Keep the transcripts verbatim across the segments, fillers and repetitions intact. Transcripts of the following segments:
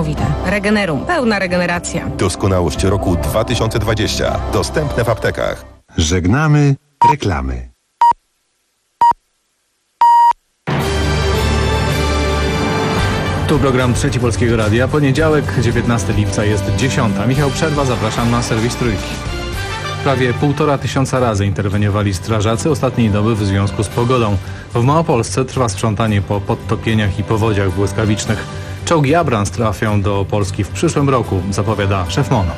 niesamowite. Regenerum. Pełna regeneracja. Doskonałość roku dwa tysiące dwadzieścia. Dostępne w aptekach. Żegnamy reklamy. Tu program Trzeci Polskiego Radia. Poniedziałek, dziewiętnastego lipca, jest dziesiąta. Michał Przerwa, zapraszam na serwis Trójki. Prawie półtora tysiąca razy interweniowali strażacy ostatniej doby w związku z pogodą. W Małopolsce trwa sprzątanie po podtopieniach i powodziach błyskawicznych. Czołgi Abrams trafią do Polski w przyszłym roku, zapowiada szef MON.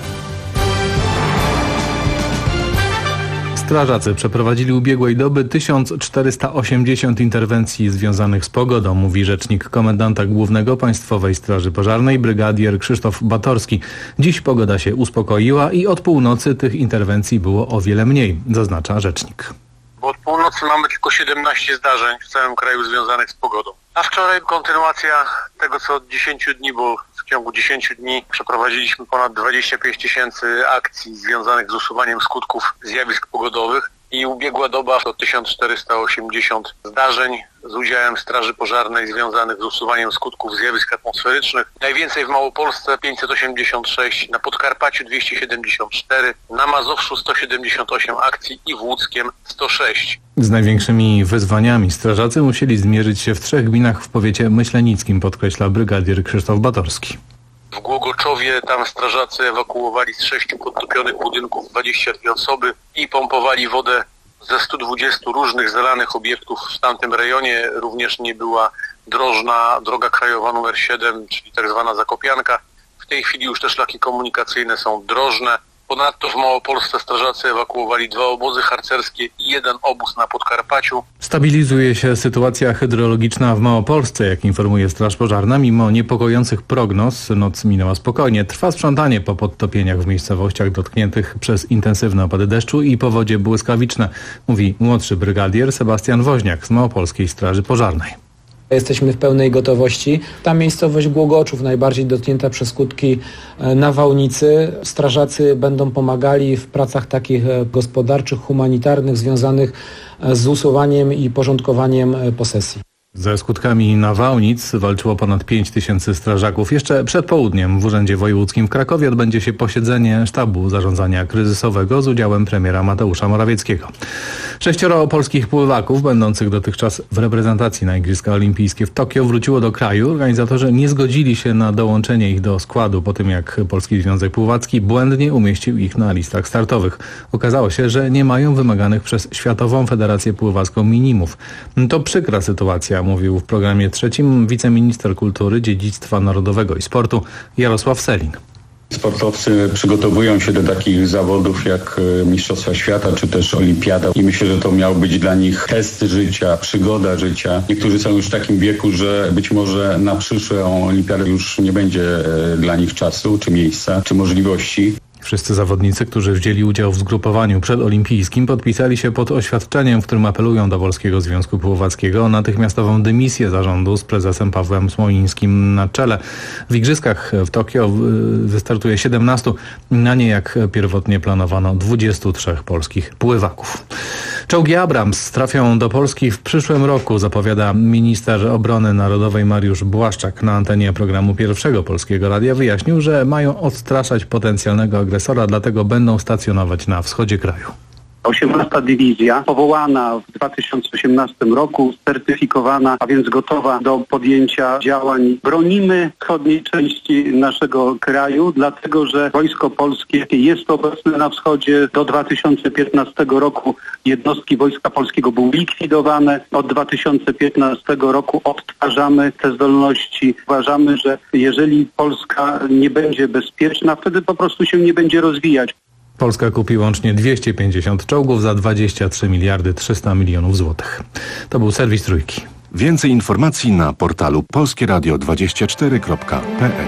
Strażacy przeprowadzili ubiegłej doby tysiąc czterysta osiemdziesiąt interwencji związanych z pogodą, mówi rzecznik komendanta głównego Państwowej Straży Pożarnej brygadier Krzysztof Batorski. Dziś pogoda się uspokoiła i od północy tych interwencji było o wiele mniej, zaznacza rzecznik. Bo od północy mamy tylko siedemnaście zdarzeń w całym kraju związanych z pogodą. A wczoraj kontynuacja tego, co od dziesięciu dni, bo w ciągu dziesięciu dni przeprowadziliśmy ponad dwadzieścia pięć tysięcy akcji związanych z usuwaniem skutków zjawisk pogodowych i ubiegła doba to tysiąc czterysta osiemdziesiąt zdarzeń z udziałem Straży Pożarnej związanych z usuwaniem skutków zjawisk atmosferycznych. Najwięcej w Małopolsce pięćset osiemdziesiąt sześć, na Podkarpaciu dwieście siedemdziesiąt cztery, na Mazowszu sto siedemdziesiąt osiem akcji i w Łódzkiem sto sześć. Z największymi wyzwaniami strażacy musieli zmierzyć się w trzech gminach w powiecie myślenickim, podkreśla brygadier Krzysztof Batorski. W Głogoczowie tam strażacy ewakuowali z sześciu podtopionych budynków dwadzieścia dwie osoby i pompowali wodę ze stu dwudziestu różnych zalanych obiektów w tamtym rejonie. Również nie była drożna droga krajowa numer siedem, czyli tak zwana Zakopianka. W tej chwili już te szlaki komunikacyjne są drożne. Ponadto w Małopolsce strażacy ewakuowali dwa obozy harcerskie i jeden obóz na Podkarpaciu. Stabilizuje się sytuacja hydrologiczna w Małopolsce, jak informuje Straż Pożarna. Mimo niepokojących prognoz noc minęła spokojnie. Trwa sprzątanie po podtopieniach w miejscowościach dotkniętych przez intensywne opady deszczu i powodzie błyskawiczne, mówi młodszy brygadier Sebastian Woźniak z Małopolskiej Straży Pożarnej. Jesteśmy w pełnej gotowości. Ta miejscowość Głogoczów, najbardziej dotknięta przez skutki nawałnicy. Strażacy będą pomagali w pracach takich gospodarczych, humanitarnych, związanych z usuwaniem i porządkowaniem posesji. Ze skutkami nawałnic walczyło ponad pięć tysięcy strażaków. Jeszcze przed południem w Urzędzie Wojewódzkim w Krakowie odbędzie się posiedzenie sztabu zarządzania kryzysowego z udziałem premiera Mateusza Morawieckiego. Sześcioro polskich pływaków będących dotychczas w reprezentacji na Igrzyska Olimpijskie w Tokio wróciło do kraju. Organizatorzy nie zgodzili się na dołączenie ich do składu po tym, jak Polski Związek Pływacki błędnie umieścił ich na listach startowych. Okazało się, że nie mają wymaganych przez Światową Federację Pływacką minimów. To przykra sytuacja, mówił w programie Trzecim wiceminister kultury, dziedzictwa narodowego i sportu Jarosław Sellin. Sportowcy przygotowują się do takich zawodów jak Mistrzostwa Świata czy też Olimpiada i myślę, że to miał być dla nich test życia, przygoda życia. Niektórzy są już w takim wieku, że być może na przyszłą Olimpiadę już nie będzie dla nich czasu, czy miejsca, czy możliwości. Wszyscy zawodnicy, którzy wzięli udział w zgrupowaniu przedolimpijskim, podpisali się pod oświadczeniem, w którym apelują do Polskiego Związku Pływackiego o natychmiastową dymisję zarządu z prezesem Pawłem Smolińskim na czele. W Igrzyskach w Tokio wystartuje siedemnastu, na nie jak pierwotnie planowano dwudziestu trzech polskich pływaków. Czołgi Abrams trafią do Polski w przyszłym roku, zapowiada minister obrony narodowej Mariusz Błaszczak. Na antenie programu Pierwszego Polskiego Radia wyjaśnił, że mają odstraszać potencjalnego agresora, dlatego będą stacjonować na wschodzie kraju. osiemnasta dywizja, powołana w dwa tysiące osiemnastym roku, certyfikowana, a więc gotowa do podjęcia działań. Bronimy wschodniej części naszego kraju, dlatego że Wojsko Polskie jest obecne na wschodzie. Do dwa tysiące piętnastego roku jednostki Wojska Polskiego były likwidowane. Od dwa tysiące piętnastego roku odtwarzamy te zdolności. Uważamy, że jeżeli Polska nie będzie bezpieczna, wtedy po prostu się nie będzie rozwijać. Polska kupi łącznie dwieście pięćdziesiąt czołgów za dwadzieścia trzy miliardy trzysta milionów złotych. To był serwis Trójki. Więcej informacji na portalu polskie radio dwadzieścia cztery kropka p l.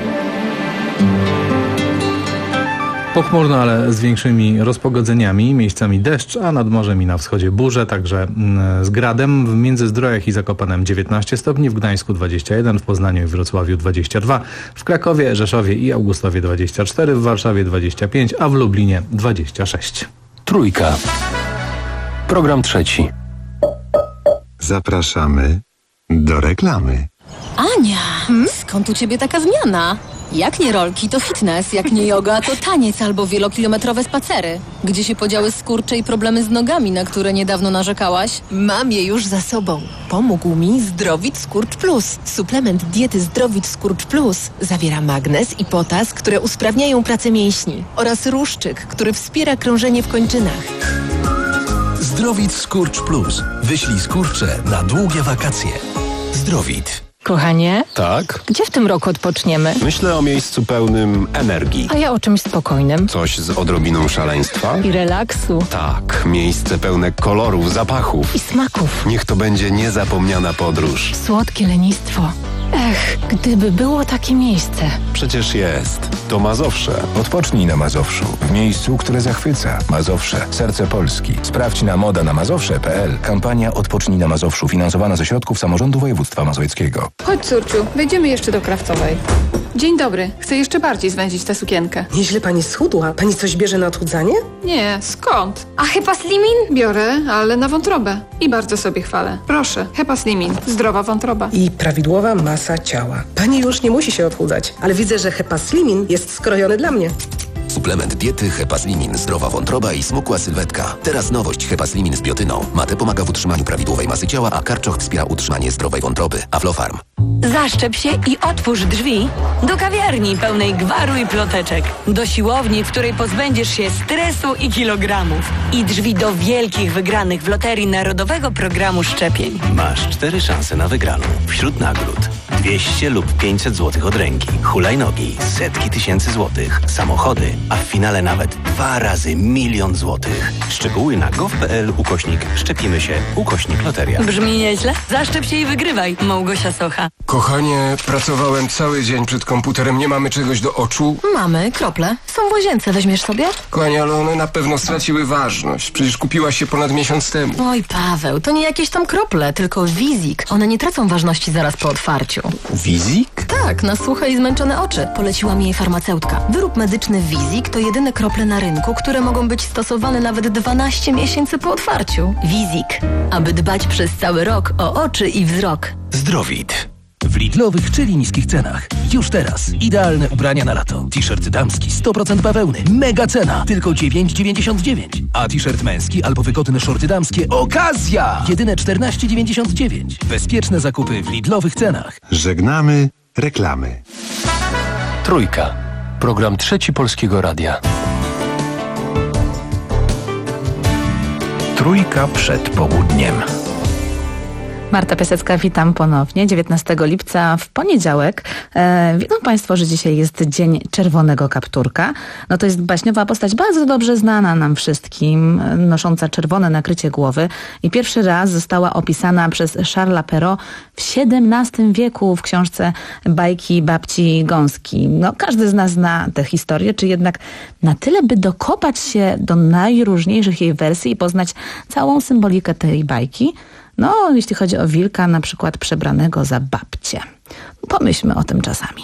Pochmurno, ale z większymi rozpogodzeniami, miejscami deszcz, a nad morzem i na wschodzie burze, także z gradem. W Międzyzdrojach i Zakopanem dziewiętnaście stopni, w Gdańsku dwadzieścia jeden, w Poznaniu i Wrocławiu dwadzieścia dwa, w Krakowie, Rzeszowie i Augustowie dwadzieścia cztery, w Warszawie dwadzieścia pięć, a w Lublinie dwadzieścia sześć. Trójka. Program trzeci. Zapraszamy do reklamy. Ania, hmm? skąd u ciebie taka zmiana? Jak nie rolki, to fitness, jak nie yoga, to taniec albo wielokilometrowe spacery. Gdzie się podziały skurcze i problemy z nogami, na które niedawno narzekałaś? Mam je już za sobą. Pomógł mi Zdrowit Skurcz Plus. Suplement diety Zdrowit Skurcz Plus zawiera magnez i potas, które usprawniają pracę mięśni oraz ruszczyk, który wspiera krążenie w kończynach. Zdrowit Skurcz Plus. Wyślij skurcze na długie wakacje. Zdrowit. Kochanie? Tak? Gdzie w tym roku odpoczniemy? Myślę o miejscu pełnym energii. A ja o czymś spokojnym. Coś z odrobiną szaleństwa? I relaksu. Tak, miejsce pełne kolorów, zapachów. I smaków. Niech to będzie niezapomniana podróż. Słodkie lenistwo. Ech, gdyby było takie miejsce. Przecież jest. To Mazowsze. Odpocznij na Mazowszu. W miejscu, które zachwyca. Mazowsze. Serce Polski. Sprawdź na moda na mazowsze kropka p l. Kampania Odpocznij na Mazowszu. Finansowana ze środków samorządu województwa mazowieckiego. Chodź, córciu. Wejdziemy jeszcze do Krawcowej. Dzień dobry. Chcę jeszcze bardziej zwęzić tę sukienkę. Nieźle pani schudła. Pani coś bierze na odchudzanie? Nie, skąd? A Hepaslimin? Biorę, ale na wątrobę. I bardzo sobie chwalę. Proszę, Hepaslimin. Zdrowa wątroba. I prawidłowa masa ciała. Pani już nie musi się odchudzać, ale widzę, że Hepaslimin jest skrojony dla mnie. Suplement diety Hepaslimin. Zdrowa wątroba i smukła sylwetka. Teraz nowość Hepaslimin z biotyną. Mate pomaga w utrzymaniu prawidłowej masy ciała, a karczoch wspiera utrzymanie zdrowej wątroby. Aflofarm. Zaszczep się i otwórz drzwi do kawiarni pełnej gwaru i ploteczek. Do siłowni, w której pozbędziesz się stresu i kilogramów. I drzwi do wielkich wygranych w Loterii Narodowego Programu Szczepień. Masz cztery szanse na wygraną. Wśród nagród dwieście lub pięćset złotych od ręki, hulajnogi, setki tysięcy złotych, samochody, a w finale nawet dwa razy milion złotych. Szczegóły na gov.pl ukośnik szczepimy się ukośnik loteria. Brzmi nieźle? Zaszczep się i wygrywaj. Małgosia Socha. Kochanie, pracowałem cały dzień przed komputerem. Nie mamy czegoś do oczu? Mamy krople. Są w łazience. Weźmiesz sobie? Kochanie, ale one na pewno straciły ważność. Przecież kupiłaś się ponad miesiąc temu. Oj, Paweł, to nie jakieś tam krople, tylko Wizik. One nie tracą ważności zaraz po otwarciu. Wizik? Tak, na suche i zmęczone oczy. Poleciła mi jej farmaceutka. Wyrób medyczny Wizik to jedyne krople na rynku, które mogą być stosowane nawet dwanaście miesięcy po otwarciu. Wizik. Aby dbać przez cały rok o oczy i wzrok. Zdrowit. W Lidlowych, czyli niskich cenach. Już teraz. Idealne ubrania na lato. T-shirt damski sto procent bawełny. Mega cena. Tylko dziewięć dziewięćdziesiąt dziewięć. A t-shirt męski albo wygodne shorty damskie. Okazja! Jedyne czternaście dziewięćdziesiąt dziewięć. Bezpieczne zakupy w Lidlowych cenach. Żegnamy reklamy. Trójka. Program Trzeci Polskiego Radia. Trójka przed południem. Marta Piasecka, witam ponownie. dziewiętnastego lipca w poniedziałek. E, wiedzą Państwo, że dzisiaj jest Dzień Czerwonego Kapturka. No to jest baśniowa postać bardzo dobrze znana nam wszystkim, nosząca czerwone nakrycie głowy i pierwszy raz została opisana przez Charlesa Perrault w siedemnastym wieku w książce Bajki babci Gąski. No każdy z nas zna tę historię, czy jednak na tyle, by dokopać się do najróżniejszych jej wersji i poznać całą symbolikę tej bajki? No, jeśli chodzi o wilka, na przykład przebranego za babcię. Pomyślmy o tym czasami.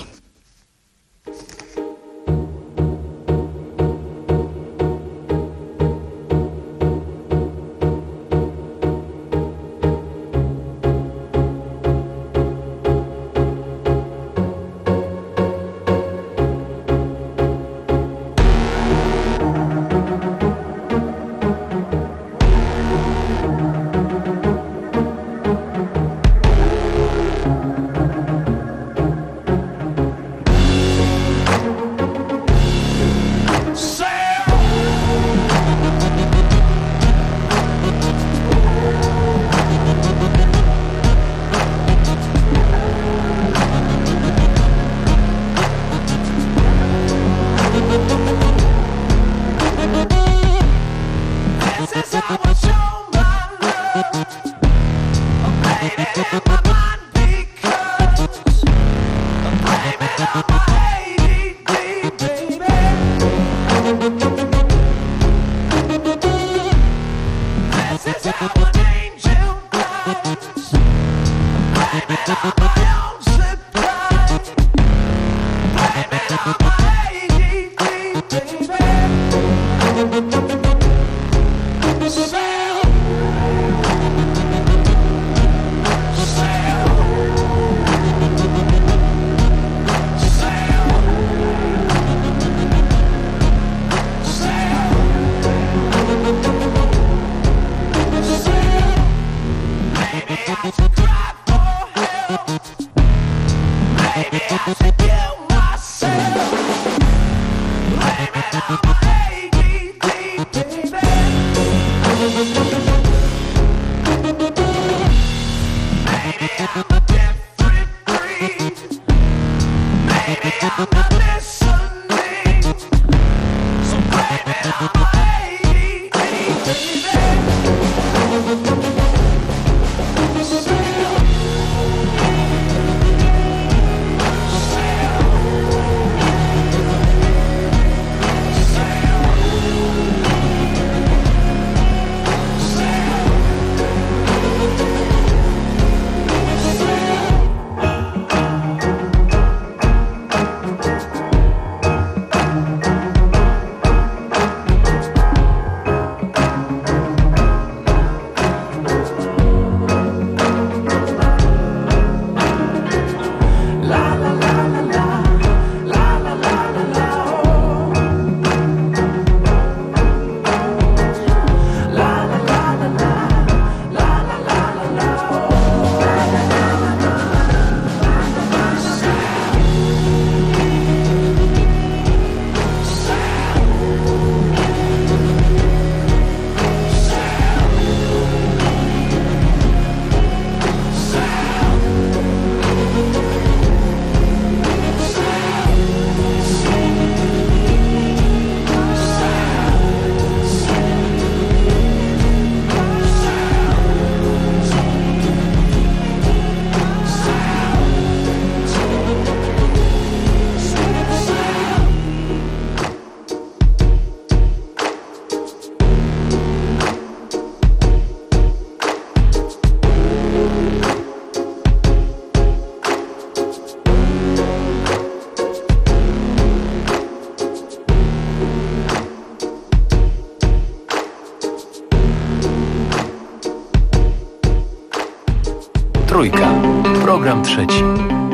Trójka. Program trzeci.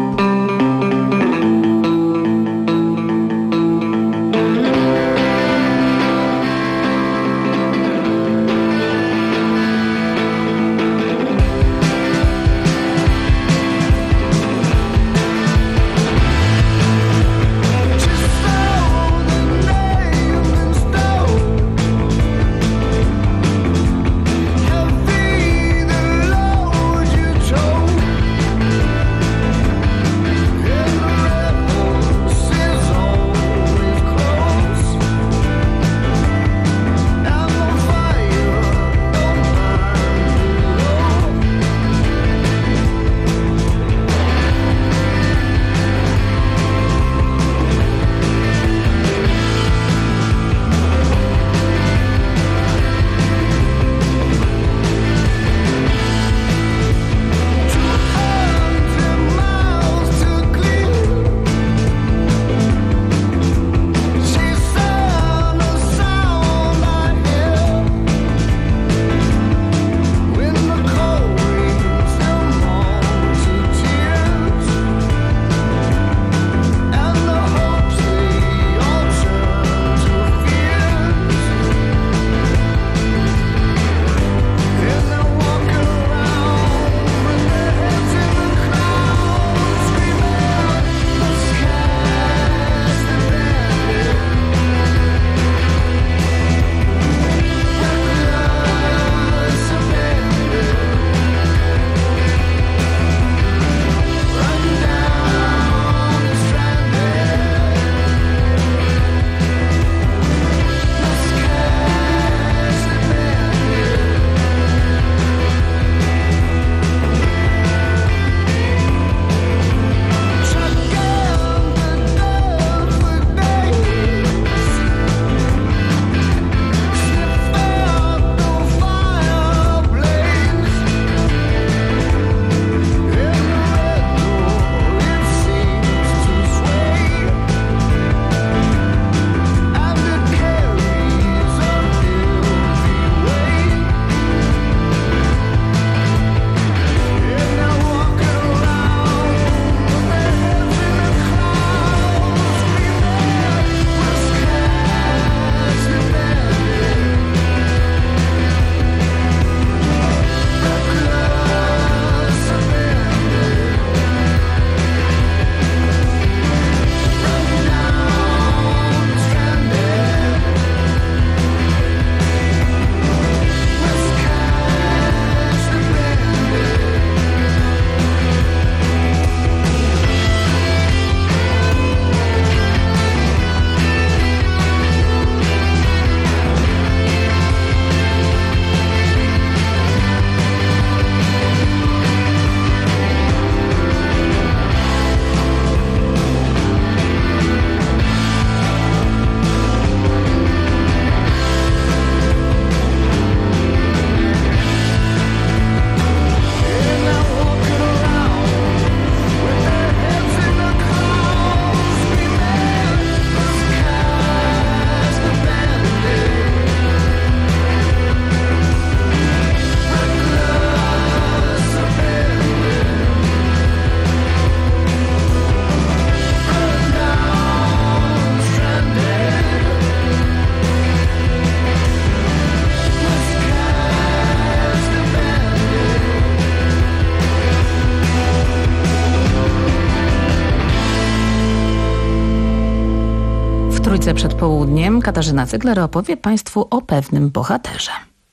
Trójce przed południem Katarzyna Cygler opowie Państwu o pewnym bohaterze.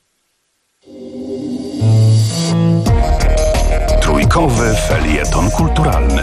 Trójkowy felieton kulturalny.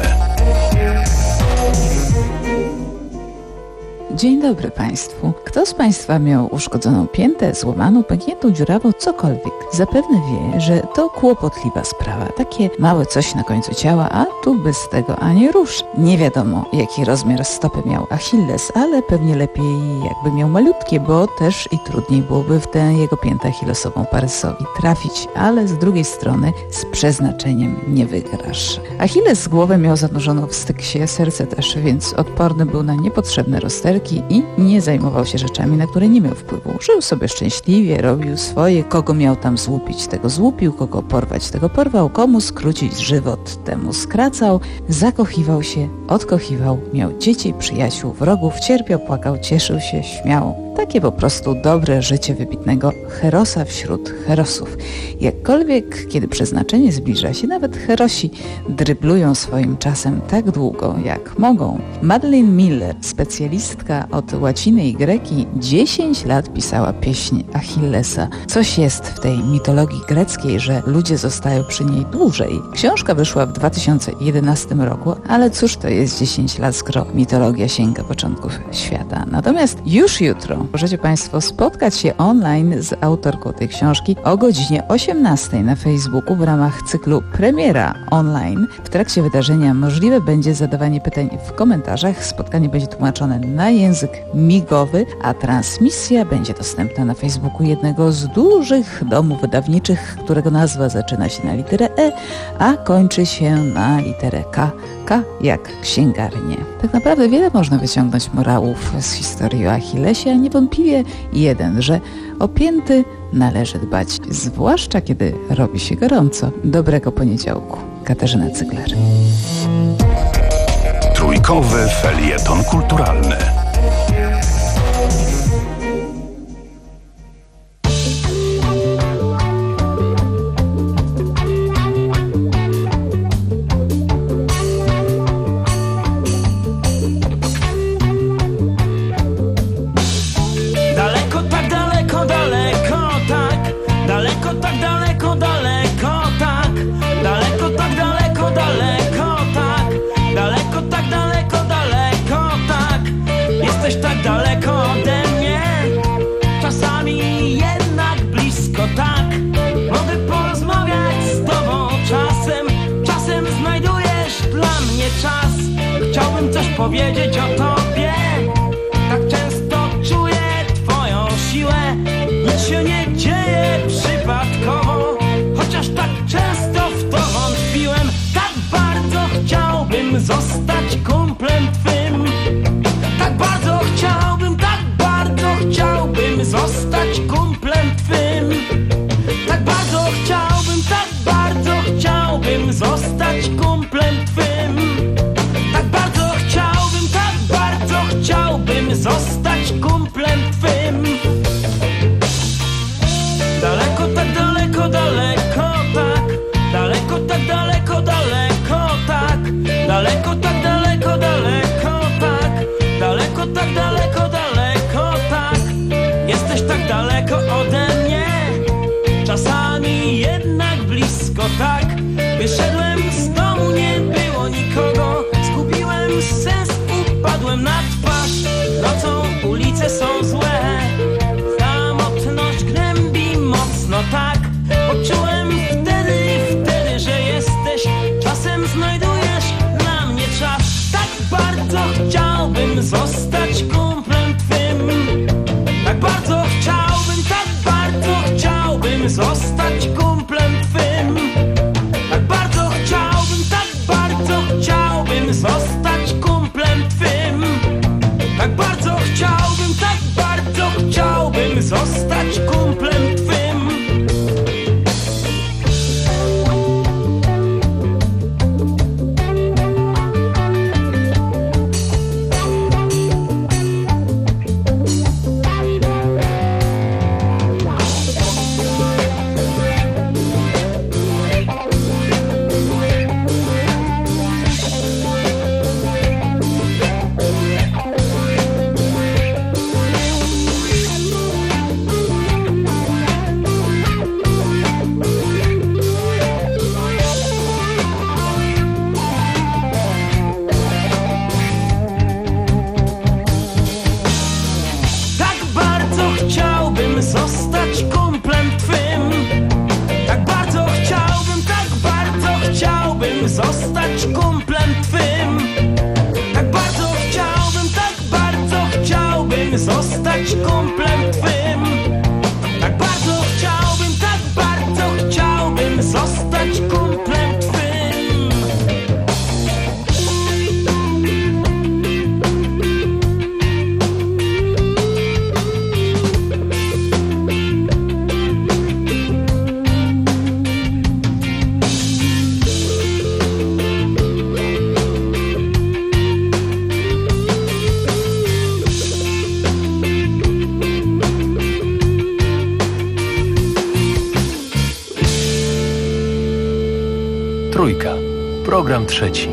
Dzień dobry Państwu. Kto z Państwa miał uszkodzoną piętę, złamaną, pękniętą, dziurawą, cokolwiek? Zapewne wie, że to kłopotliwa sprawa. Takie małe coś na końcu ciała, a tu bez tego ani rusz. Nie wiadomo, jaki rozmiar stopy miał Achilles, ale pewnie lepiej jakby miał malutkie, bo też i trudniej byłoby w tę jego piętę achillesową Parysowi trafić, ale z drugiej strony z przeznaczeniem nie wygrasz. Achilles głowę miał zanurzoną w styksie, serce też, więc odporny był na niepotrzebne rozterki walki i nie zajmował się rzeczami, na które nie miał wpływu. Żył sobie szczęśliwie, robił swoje, kogo miał tam złupić, tego złupił, kogo porwać, tego porwał, komu skrócić żywot, temu skracał, zakochiwał się, odkochiwał, miał dzieci, przyjaciół, wrogów, cierpiał, płakał, cieszył się, śmiał. Takie po prostu dobre życie wybitnego herosa wśród herosów. Jakkolwiek, kiedy przeznaczenie zbliża się, nawet herosi dryblują swoim czasem tak długo, jak mogą. Madeleine Miller, specjalistka od łaciny i greki, dziesięć lat pisała pieśń Achillesa. Coś jest w tej mitologii greckiej, że ludzie zostają przy niej dłużej. Książka wyszła w dwa tysiące jedenastym roku, ale cóż to jest dziesięć lat, skoro mitologia sięga początków świata. Natomiast już jutro możecie Państwo spotkać się online z autorką tej książki o godzinie osiemnastej na Facebooku w ramach cyklu Premiera Online. W trakcie wydarzenia możliwe będzie zadawanie pytań w komentarzach. Spotkanie będzie tłumaczone na język migowy, a transmisja będzie dostępna na Facebooku jednego z dużych domów wydawniczych, którego nazwa zaczyna się na literę E, a kończy się na literę K. K jak księgarnie. Tak naprawdę wiele można wyciągnąć morałów z historii o Achillesie, a niewątpliwie jeden, że o pięty należy dbać, zwłaszcza kiedy robi się gorąco. Dobrego poniedziałku. Katarzyna Cygler. Trójkowy felieton kulturalny. Powiedzieć o tobie, tak często czuję twoją siłę. Nic się nie dzieje przypadkowo, chociaż tak często w to wątpiłem. Tak bardzo chciałbym zostać kumplem twym. Tak bardzo chciałbym, tak bardzo chciałbym zostać kumplem twym. Tak bardzo chciałbym, tak bardzo chciałbym zostać kumplem twym. Tak bardzo chciałbym, tak bardzo chciałbym zostać kumplem twym. Daleko, tak daleko, daleko, tak. Daleko, tak daleko, daleko, tak. Daleko, tak daleko, daleko, tak. Daleko, tak daleko, daleko, tak. Jesteś tak daleko ode mnie, czasami jednak blisko, tak. Wyszedłem z domu, nie było nikogo. Zgubiłem sens, upadłem na twarz. Nocą ulice są złe, samotność gnębi mocno, tak. Poczułem wtedy, wtedy, że jesteś. Czasem znajdujesz dla mnie czas. Tak bardzo chciałbym zostać kumplem twym. Tak bardzo chciałbym, tak bardzo chciałbym zostać kumplem twym. Tak bardzo chciałbym, tak bardzo chciałbym zostać kumplem twym. Tak bardzo chciałbym, tak bardzo chciałbym zostać kumplem twym. Zostać kumplem twym. Tak bardzo chciałbym, tak bardzo chciałbym zostać kumplem twym. Tak bardzo chciałbym, tak bardzo chciałbym zostać kumplem twym. Tak bardzo chciałbym, tak bardzo chciałbym zostać kumplem twym. Program trzeci.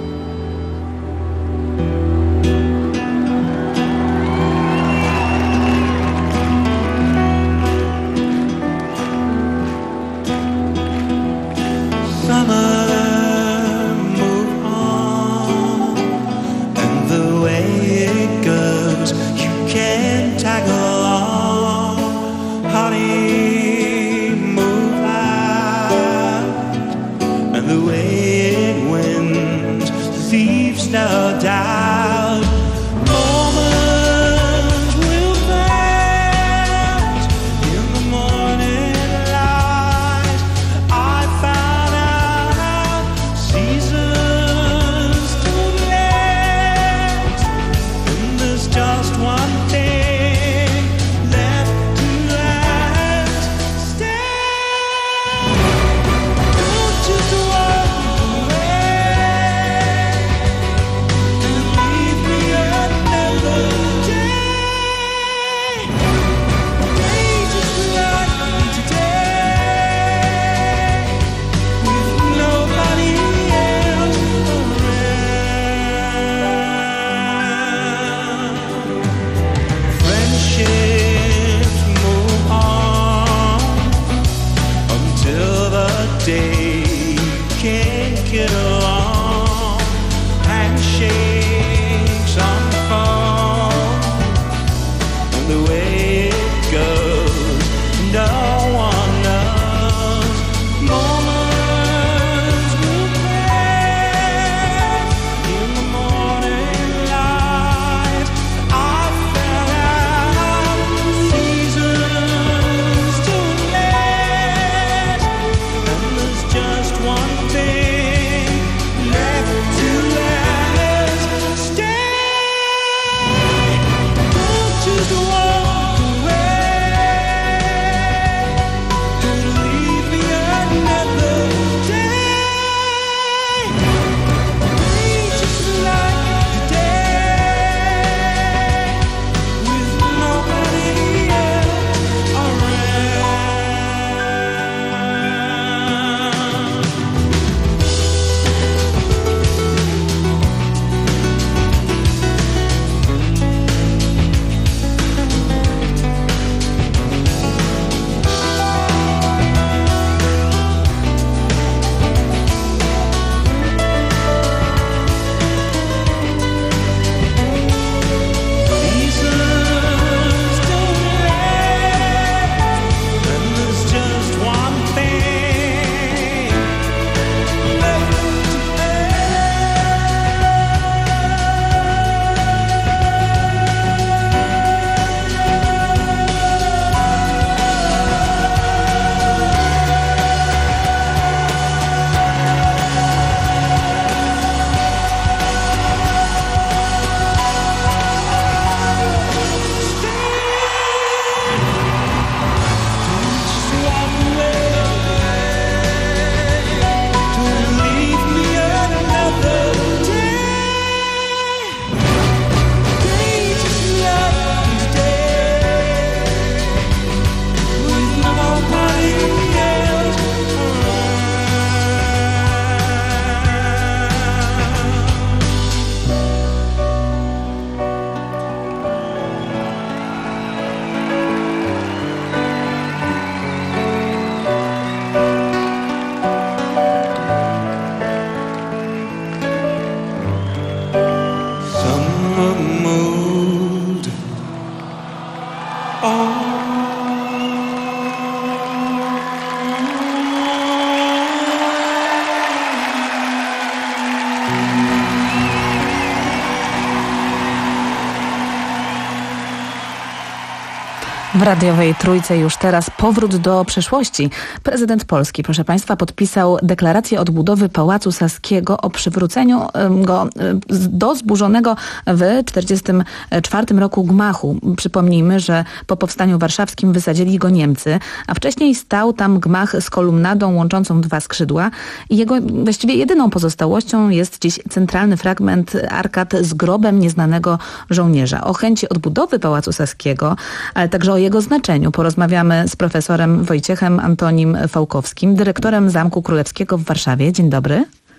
W radiowej Trójce już teraz powrót do przeszłości. Prezydent Polski, proszę Państwa, podpisał deklarację odbudowy Pałacu Saskiego o przywróceniu go do zburzonego w tysiąc dziewięćset czterdziestym czwartym roku gmachu. Przypomnijmy, że po powstaniu warszawskim wysadzili go Niemcy, a wcześniej stał tam gmach z kolumnadą łączącą dwa skrzydła i jego właściwie jedyną pozostałością jest dziś centralny fragment arkad z grobem nieznanego żołnierza. O chęci odbudowy Pałacu Saskiego, ale także o jego znaczeniu porozmawiamy z profesorem Wojciechem Antonim Fałkowskim, dyrektorem Zamku Królewskiego w Warszawie. Dzień dobry.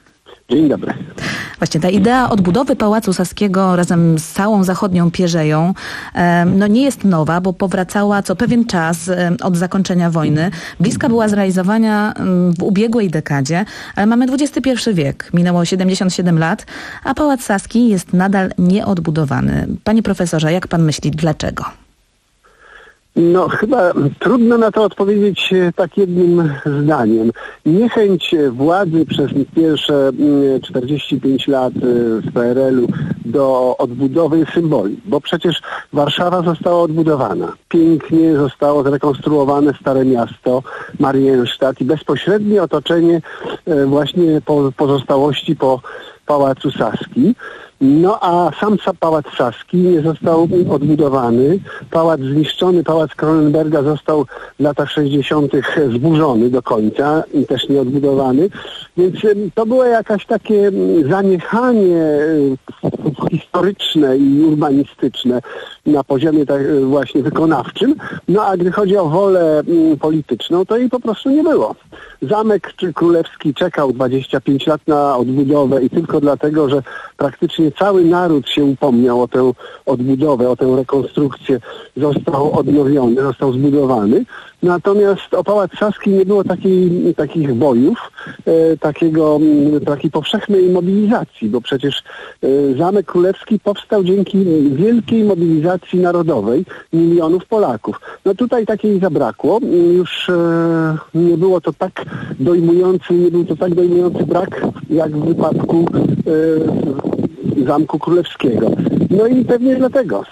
Dzień dobry. Właśnie ta idea odbudowy Pałacu Saskiego razem z całą zachodnią pierzeją no nie jest nowa, bo powracała co pewien czas od zakończenia wojny. Bliska była zrealizowania w ubiegłej dekadzie, ale mamy dwudziesty pierwszy wiek. Minęło siedemdziesiąt siedem lat, a Pałac Saski jest nadal nieodbudowany. Panie profesorze, jak pan myśli, dlaczego? No chyba trudno na to odpowiedzieć tak jednym zdaniem. Niechęć władzy przez pierwsze czterdzieści pięć lat z P R L-u do odbudowy symboli, bo przecież Warszawa została odbudowana. Pięknie zostało zrekonstruowane Stare Miasto, Marienstadt i bezpośrednie otoczenie właśnie pozostałości po Pałacu Saski. No a sam Pałac Saski nie został odbudowany. Pałac zniszczony, Pałac Kronenberga został w latach sześćdziesiątych zburzony do końca i też nie odbudowany. Więc to było jakaś takie zaniechanie historyczne i urbanistyczne na poziomie tak właśnie wykonawczym. No a gdy chodzi o wolę polityczną, to jej po prostu nie było. Zamek Królewski czekał dwadzieścia pięć lat na odbudowę i tylko dlatego, że praktycznie cały naród się upomniał o tę odbudowę, o tę rekonstrukcję, został odnowiony, został zbudowany. Natomiast o Pałac Saski nie było takiej, takich bojów, e, takiego, takiej powszechnej mobilizacji, bo przecież e, Zamek Królewski powstał dzięki wielkiej mobilizacji narodowej milionów Polaków. No tutaj takiej zabrakło. Już e, nie było to tak dojmujący, nie był to tak dojmujący brak, jak w wypadku e, Zamku Królewskiego. No i pewnie dlatego.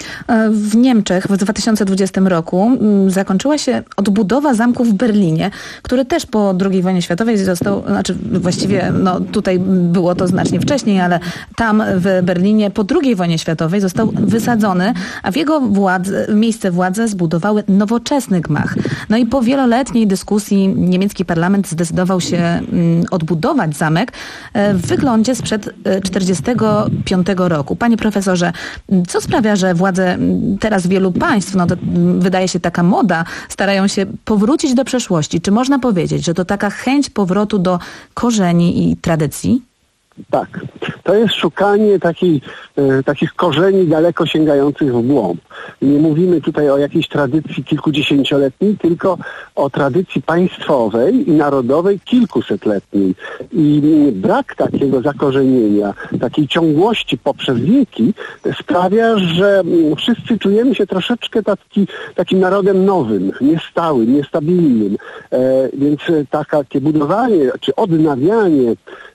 W Niemczech w dwa tysiące dwudziestym roku zakończyła się odbudowa zamku w Berlinie, który też po drugiej wojnie światowej został, znaczy właściwie no tutaj było to znacznie wcześniej, ale tam w Berlinie po drugiej wojnie światowej został wysadzony, a w jego władze, miejsce władze zbudowały nowoczesny gmach. No i po wieloletniej dyskusji niemiecki parlament zdecydował się odbudować zamek w wyglądzie sprzed czterdziestego piątego roku. Panie profesorze, co sprawia, że władze teraz wielu państw, no to wydaje się taka moda, starają się powrócić do przeszłości? Czy można powiedzieć, że to taka chęć powrotu do korzeni i tradycji? Tak. To jest szukanie takiej, e, takich korzeni daleko sięgających w głąb. Nie mówimy tutaj o jakiejś tradycji kilkudziesięcioletniej, tylko o tradycji państwowej i narodowej kilkusetletniej. I brak takiego zakorzenienia, takiej ciągłości poprzez wieki sprawia, że wszyscy czujemy się troszeczkę taki, takim narodem nowym, niestałym, niestabilnym. E, więc takie budowanie czy odnawianie,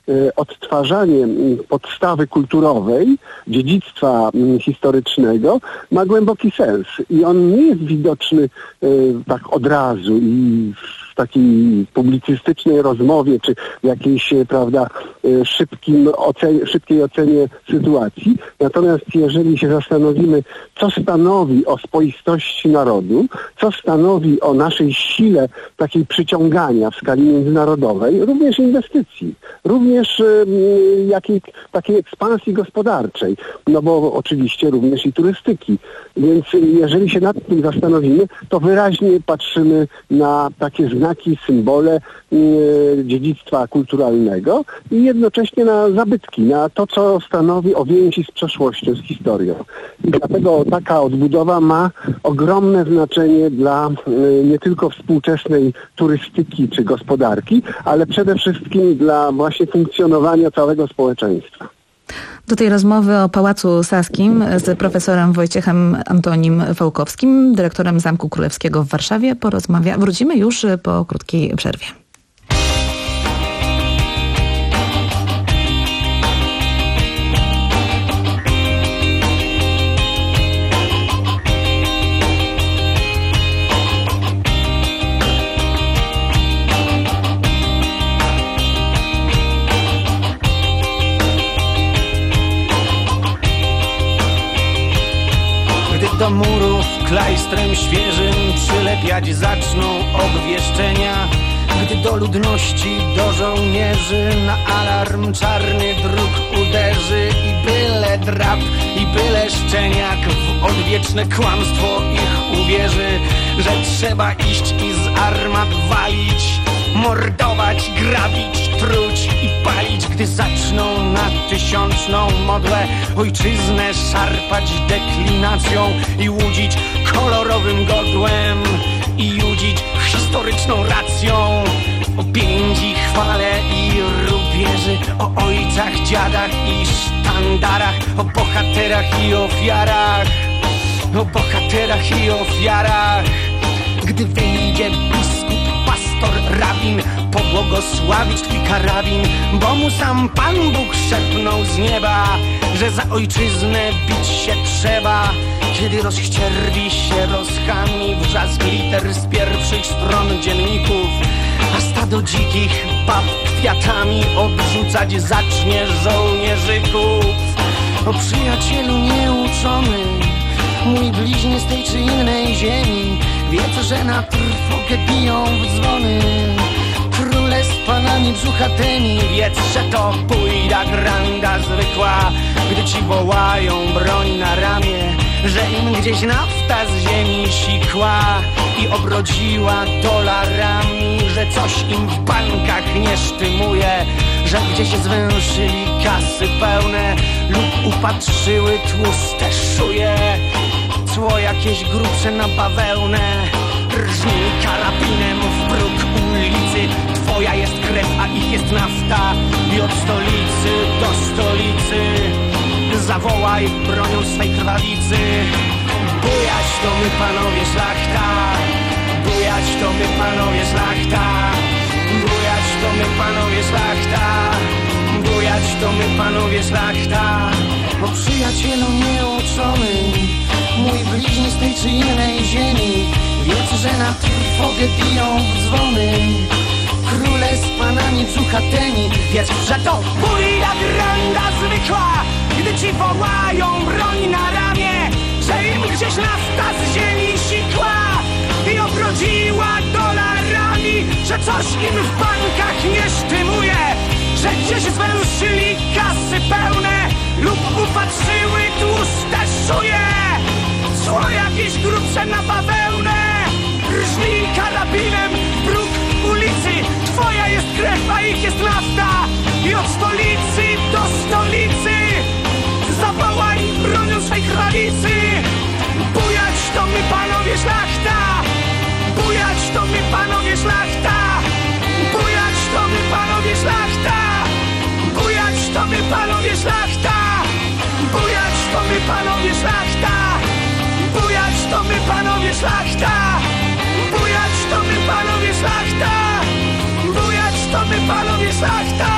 odtwarzanie podstawy kulturowej, dziedzictwa historycznego ma głęboki sens i on nie jest widoczny tak od razu i w takiej publicystycznej rozmowie, czy w jakiejś, prawda, szybkim ocenie, szybkiej ocenie sytuacji. Natomiast jeżeli się zastanowimy, co stanowi o spoistości narodu, co stanowi o naszej sile takiej przyciągania w skali międzynarodowej, również inwestycji, również y, jakiej, takiej ekspansji gospodarczej, no bo oczywiście również i turystyki. Więc jeżeli się nad tym zastanowimy, to wyraźnie patrzymy na takie znaki, symbole y, dziedzictwa kulturalnego i jednocześnie na zabytki, na to, co stanowi o więzi z przeszłością, z historią. I dlatego taka odbudowa ma ogromne znaczenie dla y, nie tylko współczesnej turystyki czy gospodarki, ale przede wszystkim dla właśnie funkcjonowania całego społeczeństwa. Do tej rozmowy o Pałacu Saskim z profesorem Wojciechem Antonim Fałkowskim, dyrektorem Zamku Królewskiego w Warszawie, porozmawia. Wrócimy już po krótkiej przerwie. Do murów klajstrem świeżym przylepiać zaczną obwieszczenia, gdy do ludności, do żołnierzy na alarm czarny druk uderzy i byle drab, i byle szczeniak w odwieczne kłamstwo ich uwierzy, że trzeba iść i z armat walić mordować, grabić, truć i palić, gdy zaczną na tysiączną modłę ojczyznę szarpać deklinacją i łudzić kolorowym godłem i judzić historyczną racją. O piędzi, chwale i rubieży, o ojcach, dziadach i sztandarach, o bohaterach i ofiarach, o bohaterach i ofiarach. Gdy wyjdzie biskup, pastor, rabin, pobłogosławić twój karabin, bo mu sam Pan Bóg szepnął z nieba, że za ojczyznę bić się trzeba. Kiedy rozścierwi się rozchami wrzask liter z pierwszych stron dzienników, a stado dzikich bab kwiatami obrzucać zacznie żołnierzyków. O przyjacielu nieuczony, mój bliźnie z tej czy innej ziemi, wiedz, że na trwogę biją w dzwony króle z panami brzuchatymi. Wiedz, że to pójda granda zwykła, gdy ci wołają broń na ramię, że im gdzieś nafta z ziemi sikła i obrodziła dolarami, że coś im w bankach nie sztymuje, że gdzieś zwęszyli kasy pełne lub upatrzyły tłuste szuje. Cło jakieś grubsze na bawełnę, rżnij karabinem w próg ulicy. Twoja jest krew, a ich jest nafta i od stolicy do stolicy zawołaj bronią swej krwawicy. Bujać to my panowie szlachta, bujać to my panowie szlachta, bujać to my panowie szlachta, bujać to my panowie szlachta. O przyjacielu nieuczony, mój bliźni z tej czy innej ziemi, wiedz, że na trwogę biją w dzwony króle z panami brzuchatymi. Wiedz, że to bójda granda zwykła, gdy ci wołają broń na ramię, że im gdzieś nafta z ziemi sikła i obrodziła dolarami, że coś im w bankach nie sztymuje, że gdzieś zwęszyli kasy pełne lub upatrzyły tłuste szuje. Cło jakieś grubsze na bawełnę, rżnij karabinem w próg ulicy. Twoja jest krew, a ich jest nafta i od stolicy do stolicy zawołaj bronią swej krawicy. Bujać to my panowie szlachta, bujać to my panowie szlachta, bujać to my panowie szlachta, bujać to my panowie szlachta, bujać to my panowie szlachta, bujać to my panowie szlachta, bujać to my panowie szlachta, bujać to my panowie szlachta.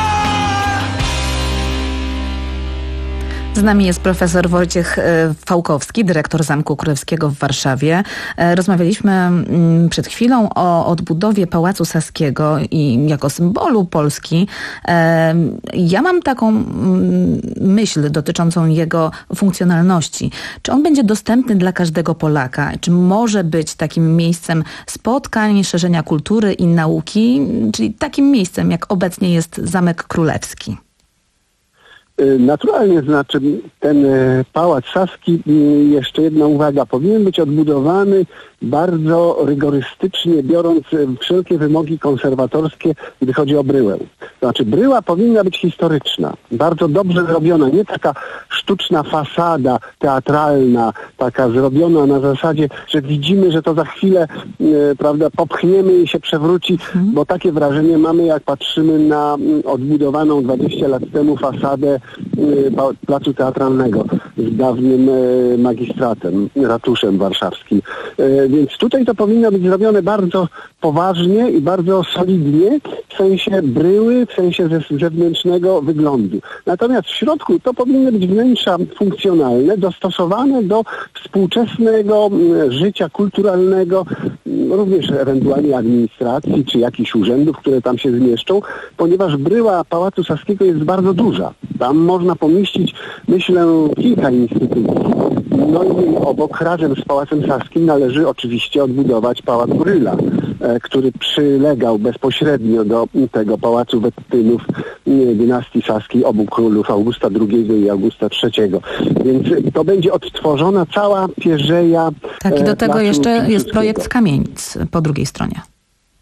Z nami jest profesor Wojciech Fałkowski, dyrektor Zamku Królewskiego w Warszawie. Rozmawialiśmy przed chwilą o odbudowie Pałacu Saskiego i jako symbolu Polski. Ja mam taką myśl dotyczącą jego funkcjonalności. Czy on będzie dostępny dla każdego Polaka? Czy może być takim miejscem spotkań, szerzenia kultury i nauki? Czyli takim miejscem, jak obecnie jest Zamek Królewski? Naturalnie, znaczy ten Pałac Saski, jeszcze jedna uwaga, powinien być odbudowany bardzo rygorystycznie, biorąc wszelkie wymogi konserwatorskie, gdy chodzi o bryłę. Znaczy bryła powinna być historyczna, bardzo dobrze zrobiona, nie taka sztuczna fasada teatralna, taka zrobiona na zasadzie, że widzimy, że to za chwilę e, prawda, popchniemy i się przewróci, hmm. bo takie wrażenie mamy, jak patrzymy na odbudowaną dwadzieścia lat temu fasadę e, Placu Teatralnego z dawnym e, magistratem, ratuszem warszawskim. E, więc tutaj to powinno być zrobione bardzo poważnie i bardzo solidnie, w sensie bryły, w sensie zewnętrznego wyglądu. Natomiast w środku to powinny być wnętrza funkcjonalne, dostosowane do współczesnego życia kulturalnego, również ewentualnie administracji czy jakichś urzędów, które tam się zmieszczą, ponieważ bryła Pałacu Saskiego jest bardzo duża. Tam można pomieścić, myślę, kilka instytucji. No i obok, razem z Pałacem Saskim, należy oczywiście odbudować Pałac Bryla, który przylegał bezpośrednio do tego Pałacu Wettynów dynastii saskiej, obu królów, Augusta drugiego i Augusta trzeciego. Więc to będzie odtworzona cała pierzeja. Tak, i do tego jeszcze jest projekt z kamienic po drugiej stronie.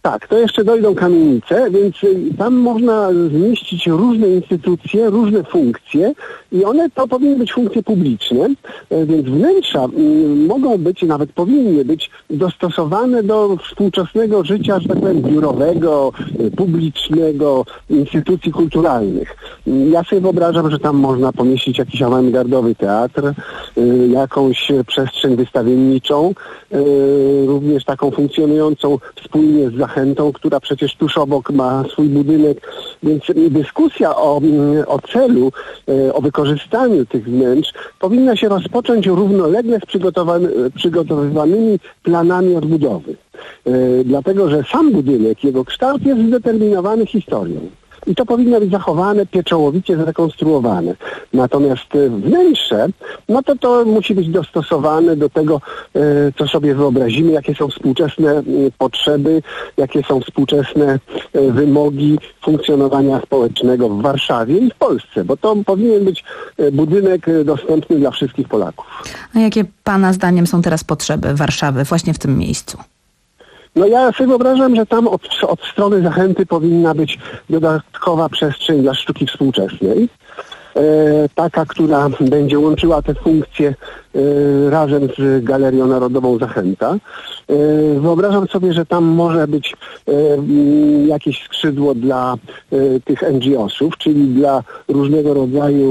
Tak, to jeszcze dojdą kamienice, więc tam można zmieścić różne instytucje, różne funkcje i one to powinny być funkcje publiczne, więc wnętrza mogą być, nawet powinny być dostosowane do współczesnego życia, że tak powiem, biurowego, publicznego, instytucji kulturalnych. Ja sobie wyobrażam, że tam można pomieścić jakiś awangardowy teatr, jakąś przestrzeń wystawienniczą, również taką funkcjonującą wspólnie z Zachętą, która przecież tuż obok ma swój budynek, więc dyskusja o, o celu, o wykorzystaniu tych wnętrz powinna się rozpocząć równolegle z przygotowywanymi planami odbudowy. Dlatego, że sam budynek, jego kształt jest zdeterminowany historią. I to powinno być zachowane, pieczołowicie zrekonstruowane. Natomiast wnętrze, no to to musi być dostosowane do tego, co sobie wyobrazimy, jakie są współczesne potrzeby, jakie są współczesne wymogi funkcjonowania społecznego w Warszawie i w Polsce, bo to powinien być budynek dostępny dla wszystkich Polaków. A jakie Pana zdaniem są teraz potrzeby Warszawy właśnie w tym miejscu? No ja sobie wyobrażam, że tam od, od strony Zachęty powinna być dodatkowa przestrzeń dla sztuki współczesnej. E, taka, która będzie łączyła te funkcje e, razem z Galerią Narodową Zachęta. E, wyobrażam sobie, że tam może być e, jakieś skrzydło dla e, tych en dżi osów, czyli dla różnego rodzaju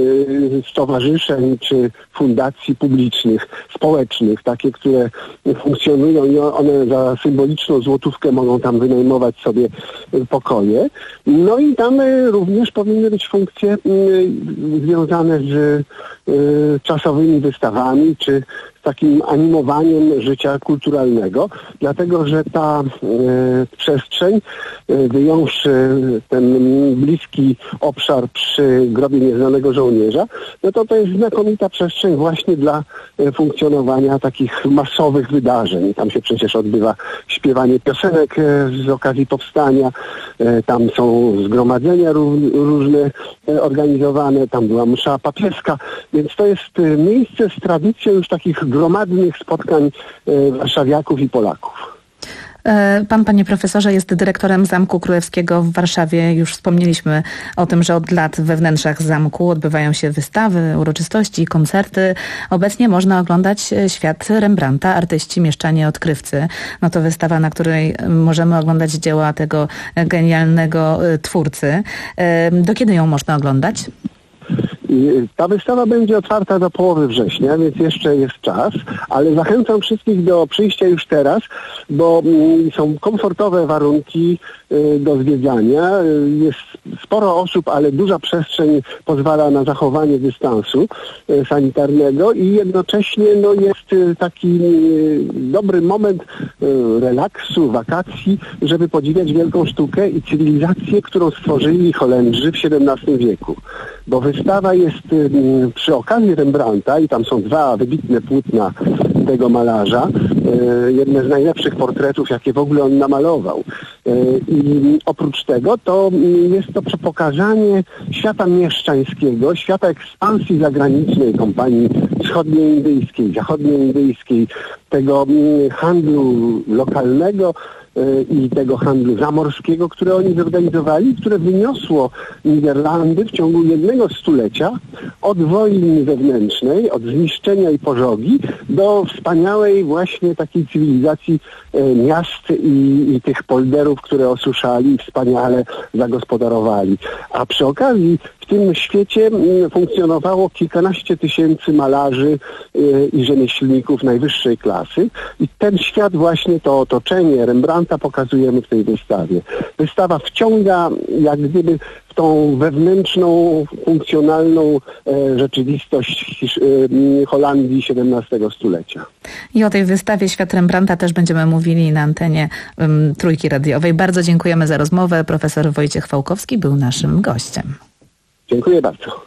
e, stowarzyszeń czy fundacji publicznych, społecznych, takie, które funkcjonują i one za symboliczną złotówkę mogą tam wynajmować sobie pokoje. No i tam e, również powinny być funkcje e, związane z y, czasowymi wystawami, czy z takim animowaniem życia kulturalnego, dlatego że ta y, przestrzeń, y, wyjąwszy ten bliski obszar przy grobie nieznanego żołnierza, no to to jest znakomita przestrzeń właśnie dla y, funkcjonowania takich masowych wydarzeń. Tam się przecież odbywa śpiewanie piosenek y, z okazji powstania, y, tam są zgromadzenia ró- różne y, organizowane, tam była msza papieska, więc to jest y, miejsce z tradycją już takich gromadnych spotkań y, warszawiaków i Polaków. Pan, panie profesorze, jest dyrektorem Zamku Królewskiego w Warszawie. Już wspomnieliśmy o tym, że od lat we wnętrzach zamku odbywają się wystawy, uroczystości, koncerty. Obecnie można oglądać Świat Rembrandta, artyści, mieszczanie, odkrywcy. No to wystawa, na której możemy oglądać dzieła tego genialnego twórcy. Do kiedy ją można oglądać? Ta wystawa będzie otwarta do połowy września, więc jeszcze jest czas, ale zachęcam wszystkich do przyjścia już teraz, bo są komfortowe warunki do zwiedzania. Jest sporo osób, ale duża przestrzeń pozwala na zachowanie dystansu sanitarnego i jednocześnie no, jest taki dobry moment relaksu, wakacji, żeby podziwiać wielką sztukę i cywilizację, którą stworzyli Holendrzy w siedemnastym wieku. Bo wystawa jest przy okazji Rembrandta i tam są dwa wybitne płótna tego malarza, jedne z najlepszych portretów, jakie w ogóle on namalował. I oprócz tego to jest to pokazanie świata mieszczańskiego, świata ekspansji zagranicznej kompanii wschodnioindyjskiej, zachodnioindyjskiej, tego handlu lokalnego i tego handlu zamorskiego, które oni zorganizowali, które wyniosło Niderlandy w ciągu jednego stulecia od wojny wewnętrznej, od zniszczenia i pożogi do wspaniałej właśnie takiej cywilizacji miast i, i tych polderów, które osuszali i wspaniale zagospodarowali. A przy okazji w tym świecie funkcjonowało kilkanaście tysięcy malarzy i rzemieślników najwyższej klasy i ten świat właśnie, to otoczenie Rembrandta pokazujemy w tej wystawie. Wystawa wciąga jak gdyby w tą wewnętrzną, funkcjonalną e, rzeczywistość e, Holandii siedemnastego stulecia. I o tej wystawie Świat Rembrandta też będziemy mówili na antenie um, Trójki Radiowej. Bardzo dziękujemy za rozmowę. Profesor Wojciech Fałkowski był naszym gościem. Dziękuję bardzo.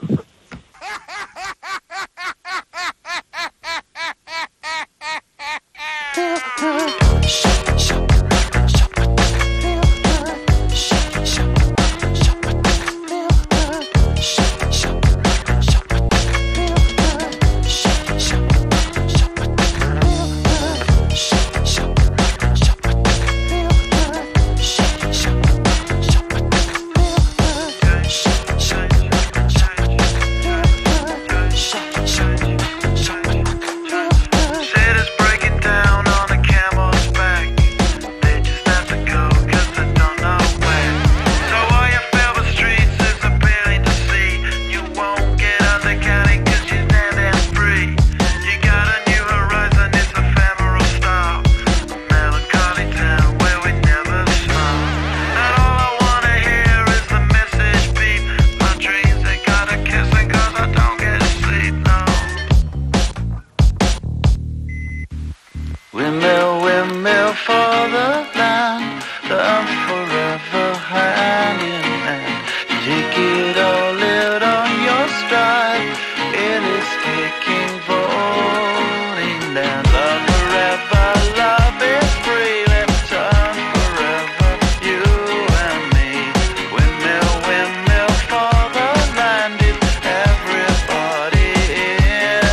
Windmill, windmill for the land, love forever hand in hand. Take it all, live on your stride. It is taking voting down. Love forever, love is free. Let's turn forever, you and me. Windmill, windmill for the land. Is everybody in?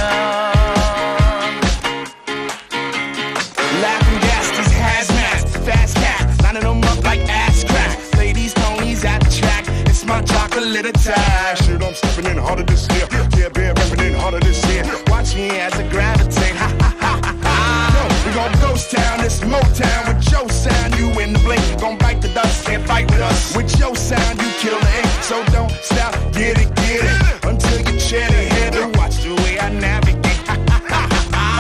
Laughing gas, these hazmats, fast cats, lining them up like ass crack. Ladies, ponies at the track. It's my chocolate attack. Shit, I'm stepping in harder this year. Yeah, bear repping in harder this year. Watch me as I gravitate. Ha ha ha ha ha. Yo, we gon' ghost town, this Motown with your sound. You in the blink, gon' bite the dust, can't fight with us. With your sound, you kill the ink. So don't stop, get it, get it, until you chat ahead and watch the way I navigate. Ha ha ha ha ha.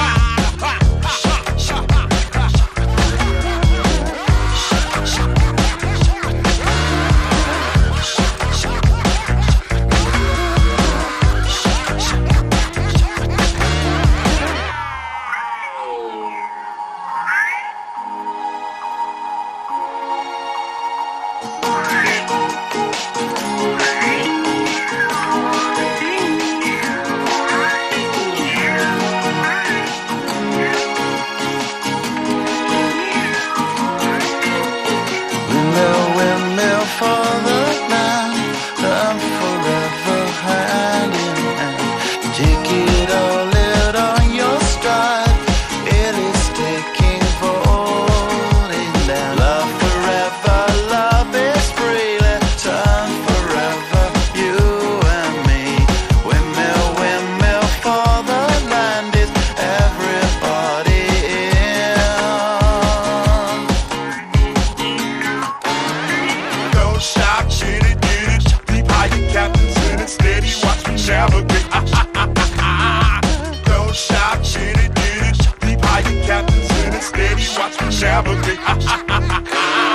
Windmill, windmill for the land, love forever hand in hand. Take it all, live on your stride. It is taking voting down. Love forever, love is free. Let's turn forever, you and me. Windmill, windmill for the land. Is everybody in? Don't stop, get it, get it. Deep high, your captain's in it steady. Watch me navigate. Ha ha ha ha ha. Don't stop, get it, get it. Deep high, your captain's in it steady. Watch me navigate. Ha ha ha ha ha.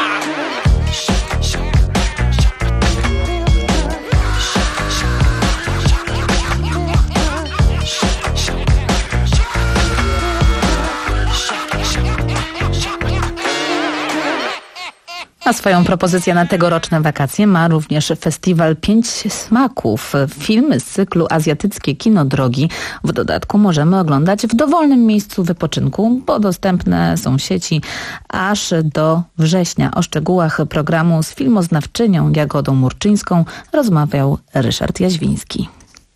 A swoją propozycję na tegoroczne wakacje ma również festiwal Pięć Smaków. Filmy z cyklu Azjatyckie Kino Drogi w dodatku możemy oglądać w dowolnym miejscu wypoczynku, bo dostępne są sieci aż do września. O szczegółach programu z filmoznawczynią Jagodą Murczyńską rozmawiał Ryszard Jaźwiński.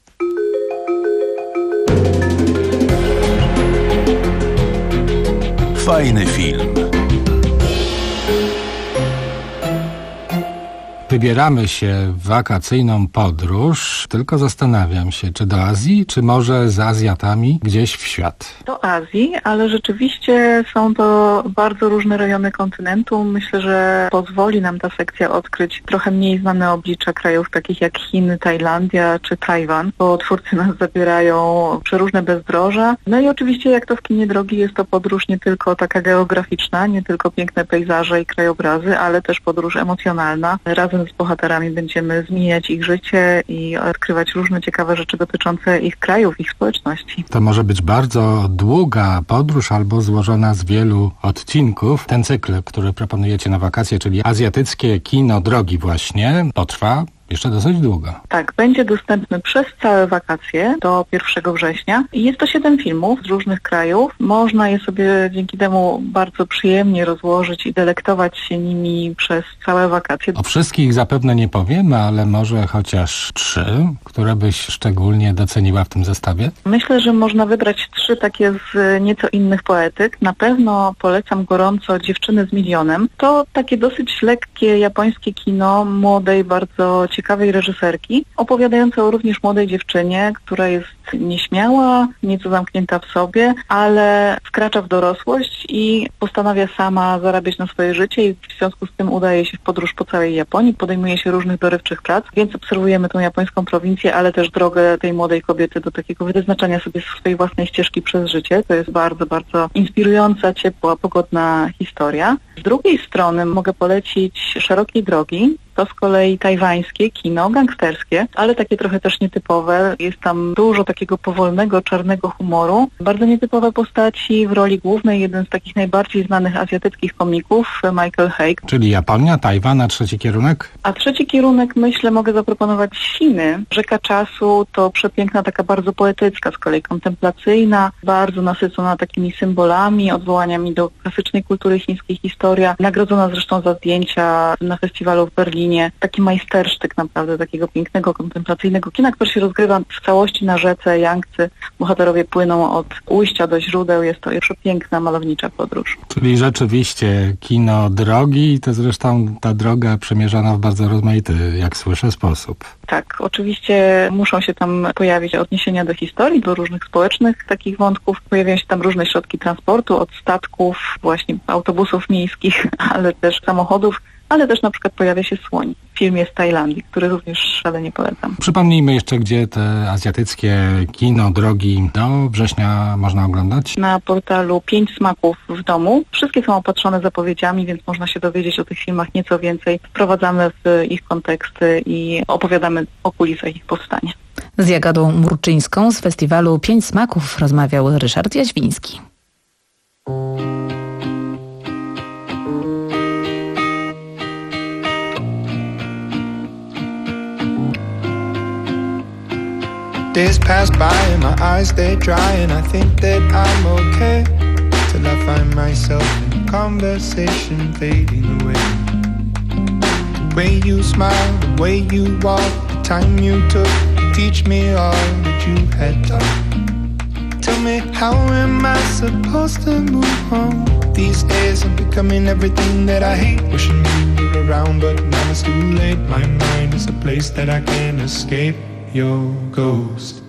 Fajny film. Wybieramy się w wakacyjną podróż, tylko zastanawiam się, czy do Azji, czy może z Azjatami gdzieś w świat. Do Azji, ale rzeczywiście są to bardzo różne rejony kontynentu. Myślę, że pozwoli nam ta sekcja odkryć trochę mniej znane oblicza krajów takich jak Chiny, Tajlandia czy Tajwan, bo twórcy nas zabierają przeróżne bezdroża. No i oczywiście, jak to w kinie drogi, jest to podróż nie tylko taka geograficzna, nie tylko piękne pejzaże i krajobrazy, ale też podróż emocjonalna. Razem z bohaterami będziemy zmieniać ich życie i odkrywać różne ciekawe rzeczy dotyczące ich krajów, ich społeczności. To może być bardzo długa podróż albo złożona z wielu odcinków. Ten cykl, który proponujecie na wakacje, czyli Azjatyckie Kino Drogi właśnie, potrwa jeszcze dosyć długo. Tak, będzie dostępny przez całe wakacje do pierwszego września. I jest to siedem filmów z różnych krajów. Można je sobie dzięki temu bardzo przyjemnie rozłożyć i delektować się nimi przez całe wakacje. O wszystkich zapewne nie powiemy, ale może chociaż trzy, które byś szczególnie doceniła w tym zestawie? Myślę, że można wybrać trzy takie z nieco innych poetyk. Na pewno polecam gorąco Dziewczyny z milionem. To takie dosyć lekkie japońskie kino młodej, bardzo ciekawej reżyserki, opowiadające o również młodej dziewczynie, która jest nieśmiała, nieco zamknięta w sobie, ale wkracza w dorosłość i postanawia sama zarabiać na swoje życie i w związku z tym udaje się w podróż po całej Japonii, podejmuje się różnych dorywczych prac, więc obserwujemy tą japońską prowincję, ale też drogę tej młodej kobiety do takiego wyznaczania sobie swojej własnej ścieżki przez życie. To jest bardzo, bardzo inspirująca, ciepła, pogodna historia. Z drugiej strony mogę polecić Szerokiej drogi. to z kolei tajwańskie kino gangsterskie, ale takie trochę też nietypowe. Jest tam dużo takiego powolnego, czarnego humoru. Bardzo nietypowe postaci w roli głównej, jeden z takich najbardziej znanych azjatyckich komików, Michael Haig. Czyli Japonia, Tajwan, a trzeci kierunek? A trzeci kierunek, myślę, mogę zaproponować Chiny. Rzeka czasu to przepiękna, taka bardzo poetycka, z kolei kontemplacyjna, bardzo nasycona takimi symbolami, odwołaniami do klasycznej kultury chińskiej, historia. Nagrodzona zresztą za zdjęcia na festiwalu w Berlinie. Taki majstersztyk naprawdę takiego pięknego, kontemplacyjnego kina, który się rozgrywa w całości na rzece Jangtze. Bohaterowie płyną od ujścia do źródeł. Jest to jeszcze piękna, malownicza podróż. Czyli rzeczywiście kino drogi i to zresztą ta droga przemierzana w bardzo rozmaity, jak słyszę, sposób. Tak, oczywiście muszą się tam pojawić odniesienia do historii, do różnych społecznych takich wątków. Pojawiają się tam różne środki transportu, od statków, właśnie autobusów miejskich, ale też samochodów, ale też na przykład pojawia się słoń w filmie z Tajlandii, który również szalenie polecam. Przypomnijmy jeszcze, gdzie te azjatyckie kino drogi do września można oglądać. Na portalu Pięć Smaków w Domu. Wszystkie są opatrzone zapowiedziami, więc można się dowiedzieć o tych filmach nieco więcej. Wprowadzamy w ich konteksty i opowiadamy o kulisach ich powstania. Z Jagodą Murczyńską z festiwalu Pięć Smaków rozmawiał Ryszard Jaźwiński. Days pass by and my eyes they dry and I think that I'm okay till I find myself in conversation fading away. The way you smile, the way you walk, the time you took to teach me all that you had done. Tell me, how am I supposed to move on? These days I'm becoming everything that I hate. Wishing you were around, but now it's too late. My mind is a place that I can't escape your ghost.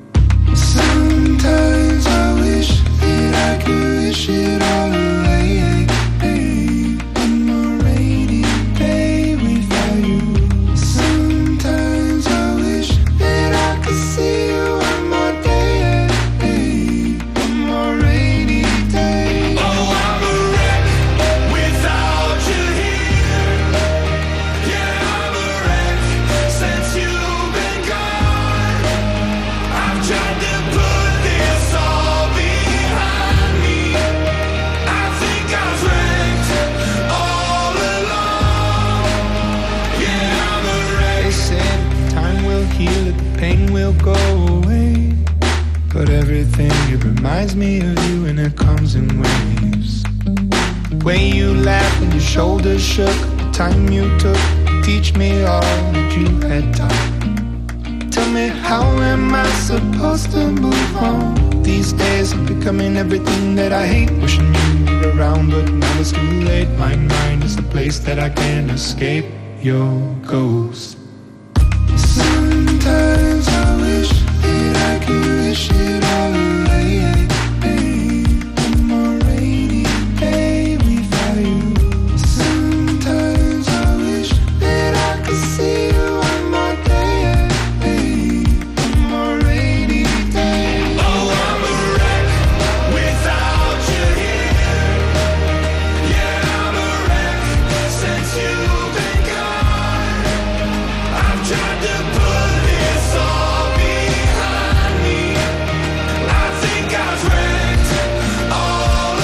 Sometimes I wish that I could wish it all away. One more rainy day without you. Sometimes I wish that I could see you one more day. One more rainy day. Oh, I'm a wreck without you here. Yeah, I'm a wreck since you've been gone. I've tried to put this all behind me. I think I was wrecked all along. Yeah, I'm a wreck. They said time will heal it, the pain will go away. But everything, it reminds me of you and it comes in waves. The way you laughed and your shoulders shook, the time you took to teach me all that you had done. Tell me, how am I supposed to move on? These days I'm becoming everything that I hate. Wishing you were around, but now it's too late. My mind is the place that I can't escape your ghost. Sometimes I wish that I could wish it all away. One more rainy day without you. Sometimes I wish that I could see you one more day. One more rainy day. Oh, I'm a wreck without you here. Yeah, I'm a wreck since you've been gone. I've tried to put this all behind me. I think I was wrecked all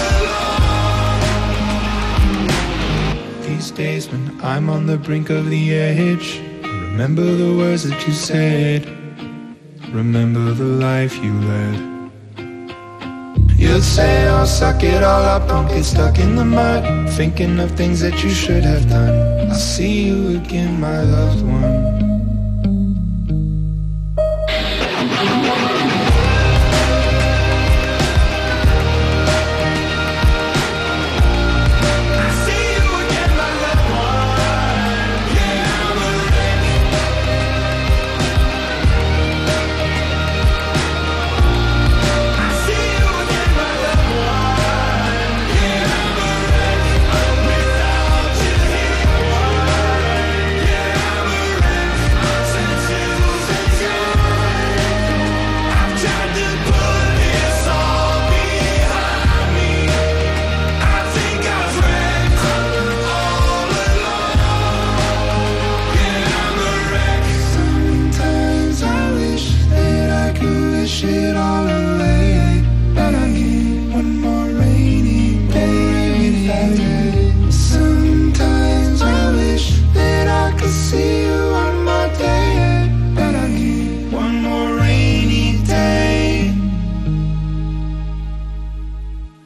along. These days when I'm on the brink of the edge, I remember the words that you said. Remember the life you led. You'd say, oh, suck it all up, don't get stuck in the mud. Thinking of things that you should have done. I'll see you again, my loved one.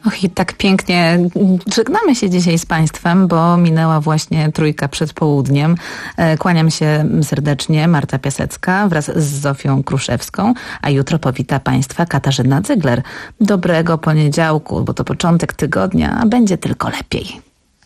Och, i tak pięknie żegnamy się dzisiaj z Państwem, bo minęła właśnie trójka przed południem. Kłaniam się serdecznie, Marta Piasecka wraz z Zofią Kruszewską, a jutro powita Państwa Katarzyna Cygler. Dobrego poniedziałku, bo to początek tygodnia, a będzie tylko lepiej.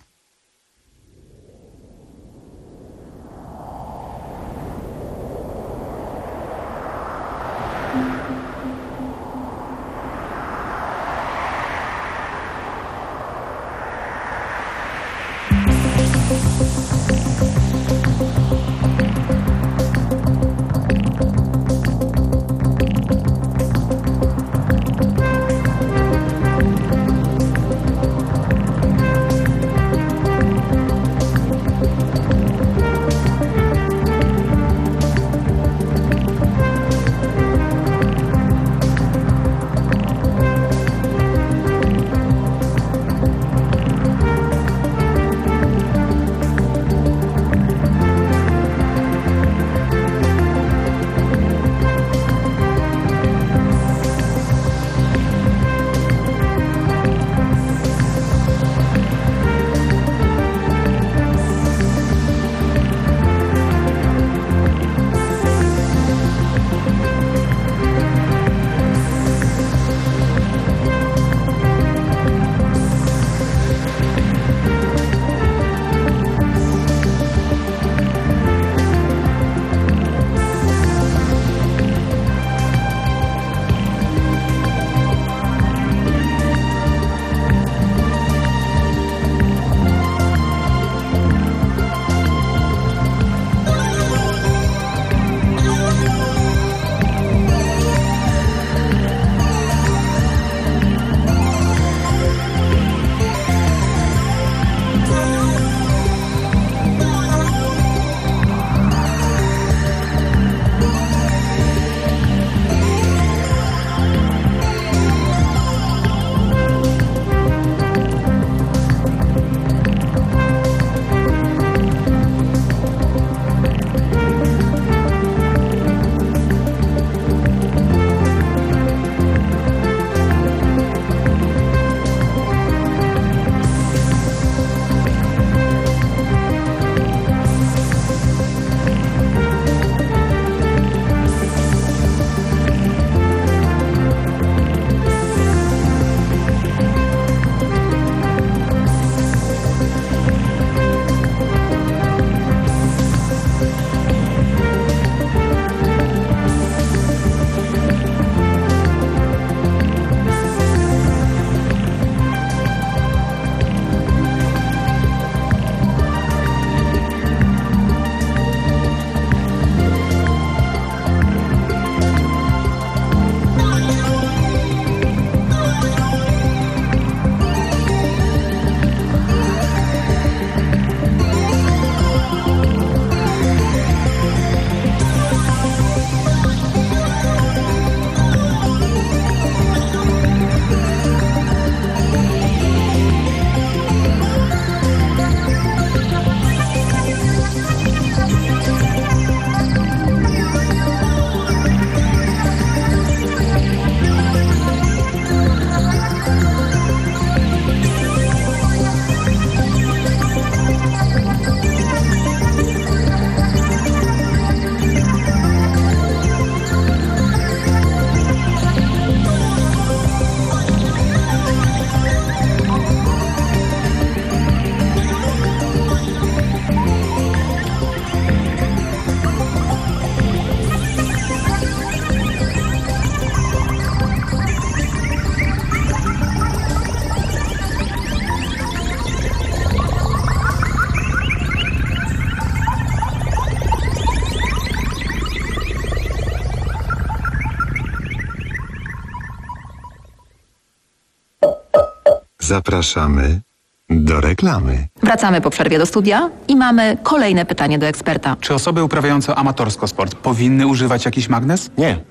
Zapraszamy do reklamy. Wracamy po przerwie do studia i mamy kolejne pytanie do eksperta. Czy osoby uprawiające amatorsko sport powinny używać jakiś magnes? Nie.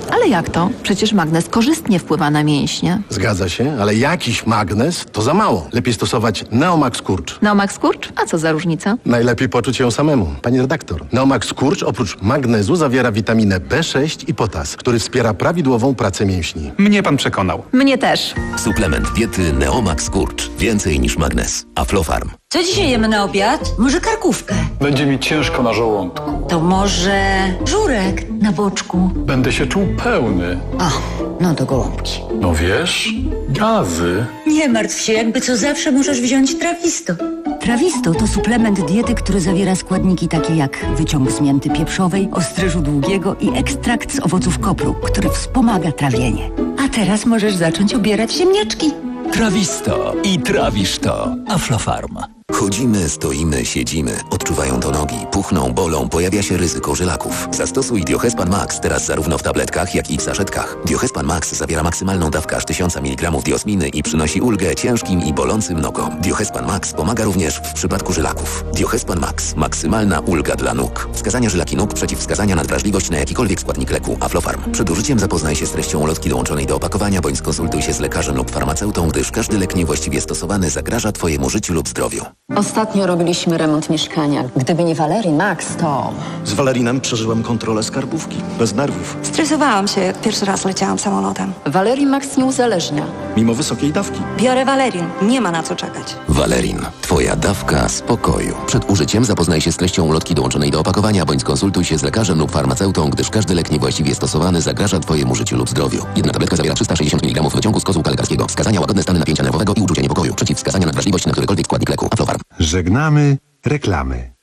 Ale jak to? Przecież magnez korzystnie wpływa na mięśnie. Zgadza się, ale jakiś magnez to za mało. Lepiej stosować Neomax Skurcz. Neomax Skurcz? A co za różnica? Najlepiej poczuć ją samemu, pani redaktor. Neomax Skurcz oprócz magnezu zawiera witaminę B sześć i potas, który wspiera prawidłową pracę mięśni. Mnie pan przekonał. Mnie też. Suplement diety Neomax Skurcz. Więcej niż magnes. Aflofarm. Co dzisiaj jemy na obiad? Może karkówkę? Będzie mi ciężko na żołądku. To może żurek na boczku? Będę się czuł pełny. O, no to gołąbki. No wiesz, gazy. Nie martw się, jakby co zawsze możesz wziąć Trawisto. Trawisto to suplement diety, który zawiera składniki takie jak wyciąg z mięty pieprzowej, ostryżu długiego i ekstrakt z owoców kopru, który wspomaga trawienie. A teraz możesz zacząć obierać ziemniaczki. Trawisto i trawisz to. Aflofarm. Chodzimy, stoimy, siedzimy. Odczuwają to nogi, puchną, bolą, pojawia się ryzyko żylaków. Zastosuj Diohespan Max teraz zarówno w tabletkach, jak i w saszetkach. Diohespan Max zawiera maksymalną dawkę aż tysiąc miligramów diosminy i przynosi ulgę ciężkim i bolącym nogom. Diohespan Max pomaga również w przypadku żylaków. Diohespan Max. Maksymalna ulga dla nóg. Wskazania żylaki nóg, przeciwwskazania na wrażliwość na jakikolwiek składnik leku. Aflofarm. Przed użyciem zapoznaj się z treścią ulotki dołączonej do opakowania, bądź skonsultuj się z lekarzem lub farmaceutą, gdyż każdy lek niewłaściwie stosowany zagraża Twojemu życiu lub zdrowiu. Ostatnio robiliśmy remont mieszkania. Gdyby nie Valerii Max, to... Z Valerinem przeżyłem kontrolę skarbówki. Bez nerwów. Stresowałam się. Pierwszy raz leciałam samolotem. Valerii Max nie uzależnia. Mimo wysokiej dawki. Biorę Valerin. Nie ma na co czekać. Valerin. Twoja dawka spokoju. Przed użyciem zapoznaj się z treścią ulotki dołączonej do opakowania, bądź skonsultuj się z lekarzem lub farmaceutą, gdyż każdy lek niewłaściwie stosowany zagraża Twojemu życiu lub zdrowiu. Jedna tabletka zawiera trzysta sześćdziesiąt miligramów wyciągu z kozłka lekarskiego. Wskazania: łagodne stany napięcia nerwowego i uczucie niepokoju. Przeciwwskazania na wrażliwość na którykolwiek składnik leku. Aflofarm. Żegnamy reklamy.